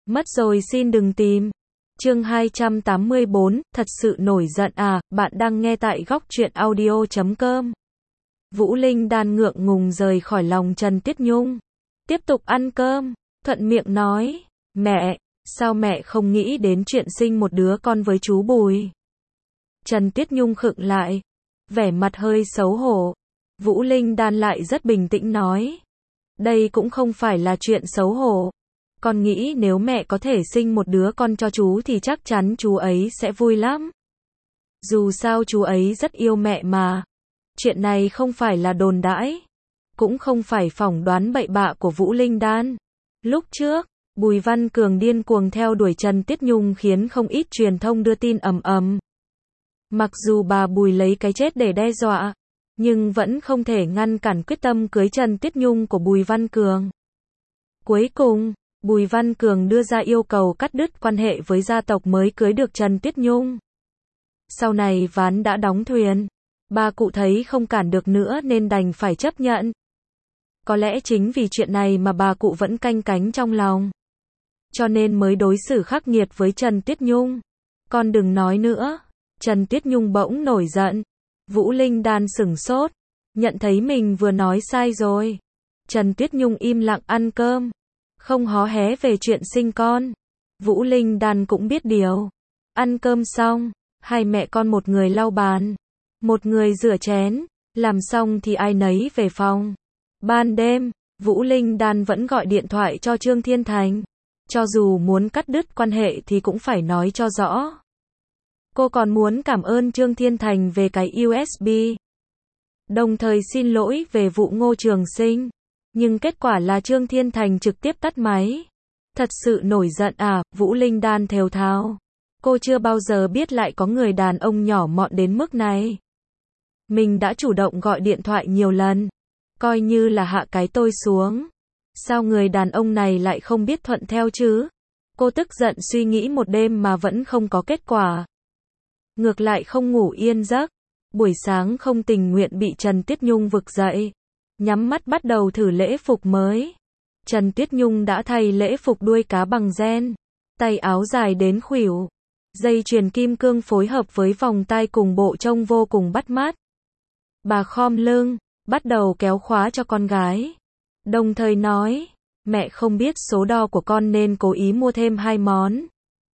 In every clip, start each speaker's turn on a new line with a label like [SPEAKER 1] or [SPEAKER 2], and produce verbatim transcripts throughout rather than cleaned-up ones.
[SPEAKER 1] Mất rồi xin đừng tìm. Chương hai trăm tám mươi bốn, thật sự nổi giận à, bạn đang nghe tại góc truyện audio chấm com. Vũ Linh Đan ngượng ngùng rời khỏi lòng Trần Tuyết Nhung. Tiếp tục ăn cơm, thuận miệng nói, mẹ, sao mẹ không nghĩ đến chuyện sinh một đứa con với chú Bùi? Trần Tuyết Nhung khựng lại, vẻ mặt hơi xấu hổ. Vũ Linh Đan lại rất bình tĩnh nói, đây cũng không phải là chuyện xấu hổ. Con nghĩ nếu mẹ có thể sinh một đứa con cho chú thì chắc chắn chú ấy sẽ vui lắm. Dù sao chú ấy rất yêu mẹ mà. Chuyện này không phải là đồn đãi, cũng không phải phỏng đoán bậy bạ của Vũ Linh Đan. Lúc trước, Bùi Văn Cường điên cuồng theo đuổi Trần Tuyết Nhung khiến không ít truyền thông đưa tin ầm ầm. Mặc dù bà Bùi lấy cái chết để đe dọa, nhưng vẫn không thể ngăn cản quyết tâm cưới Trần Tuyết Nhung của Bùi Văn Cường. Cuối cùng, Bùi Văn Cường đưa ra yêu cầu cắt đứt quan hệ với gia tộc mới cưới được Trần Tuyết Nhung. Sau này ván đã đóng thuyền, bà cụ thấy không cản được nữa nên đành phải chấp nhận. Có lẽ chính vì chuyện này mà bà cụ vẫn canh cánh trong lòng, cho nên mới đối xử khắc nghiệt với Trần Tuyết Nhung. Con đừng nói nữa. Trần Tuyết Nhung bỗng nổi giận. Vũ Linh Đan sửng sốt, nhận thấy mình vừa nói sai rồi. Trần Tuyết Nhung im lặng ăn cơm, không hó hé về chuyện sinh con. Vũ Linh Đan cũng biết điều. Ăn cơm xong, hai mẹ con một người lau bàn, một người rửa chén, làm xong thì ai nấy về phòng. Ban đêm, Vũ Linh Đan vẫn gọi điện thoại cho Trương Thiên Thành. Cho dù muốn cắt đứt quan hệ thì cũng phải nói cho rõ. Cô còn muốn cảm ơn Trương Thiên Thành về cái u ét bê. Đồng thời xin lỗi về vụ Ngô Trường Sinh. Nhưng kết quả là Trương Thiên Thành trực tiếp tắt máy. Thật sự nổi giận à, Vũ Linh Đan thều thào. Cô chưa bao giờ biết lại có người đàn ông nhỏ mọn đến mức này. Mình đã chủ động gọi điện thoại nhiều lần, coi như là hạ cái tôi xuống. Sao người đàn ông này lại không biết thuận theo chứ? Cô tức giận suy nghĩ một đêm mà vẫn không có kết quả. Ngược lại không ngủ yên giấc. Buổi sáng không tình nguyện bị Trần Tuyết Nhung vực dậy. Nhắm mắt bắt đầu thử lễ phục mới. Trần Tuyết Nhung đã thay lễ phục đuôi cá bằng ren, tay áo dài đến khuỷu, dây chuyền kim cương phối hợp với vòng tai cùng bộ trông vô cùng bắt mắt. Bà khom lưng, bắt đầu kéo khóa cho con gái. Đồng thời nói, mẹ không biết số đo của con nên cố ý mua thêm hai món.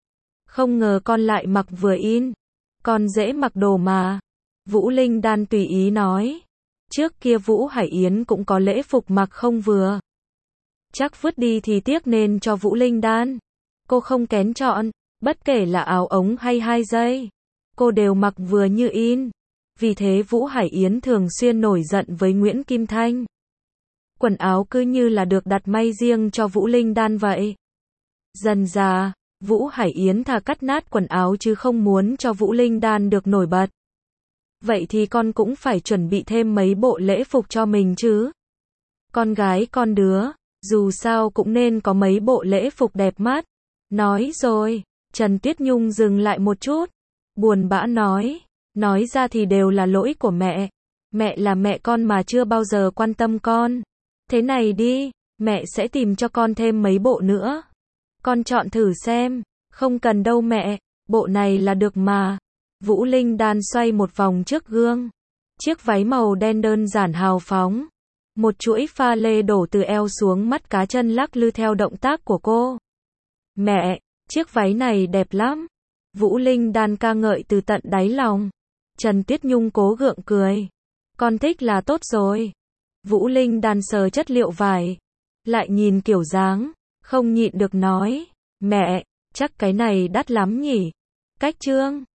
[SPEAKER 1] Không ngờ con lại mặc vừa in. Con dễ mặc đồ mà. Vũ Linh Đan tùy ý nói. Trước kia Vũ Hải Yến cũng có lễ phục mặc không vừa. Chắc vứt đi thì tiếc nên cho Vũ Linh Đan. Cô không kén chọn, bất kể là áo ống hay hai dây. Cô đều mặc vừa như in. Vì thế Vũ Hải Yến thường xuyên nổi giận với Nguyễn Kim Thanh. Quần áo cứ như là được đặt may riêng cho Vũ Linh Đan vậy. Dần dà, Vũ Hải Yến thà cắt nát quần áo chứ không muốn cho Vũ Linh Đan được nổi bật. Vậy thì con cũng phải chuẩn bị thêm mấy bộ lễ phục cho mình chứ. Con gái con đứa, dù sao cũng nên có mấy bộ lễ phục đẹp mắt. Nói rồi, Trần Tuyết Nhung dừng lại một chút. Buồn bã nói, nói ra thì đều là lỗi của mẹ. Mẹ là mẹ con mà chưa bao giờ quan tâm con. Thế này đi, mẹ sẽ tìm cho con thêm mấy bộ nữa. Con chọn thử xem. Không cần đâu mẹ, bộ này là được mà. Vũ Linh Đan xoay một vòng trước gương. Chiếc váy màu đen đơn giản hào phóng. Một chuỗi pha lê đổ từ eo xuống mắt cá chân lắc lư theo động tác của cô. Mẹ, chiếc váy này đẹp lắm. Vũ Linh Đan ca ngợi từ tận đáy lòng. Trần Tuyết Nhung cố gượng cười. Con thích là tốt rồi. Vũ Linh Đan sờ chất liệu vải, lại nhìn kiểu dáng, không nhịn được nói, mẹ, chắc cái này đắt lắm nhỉ? Cách trương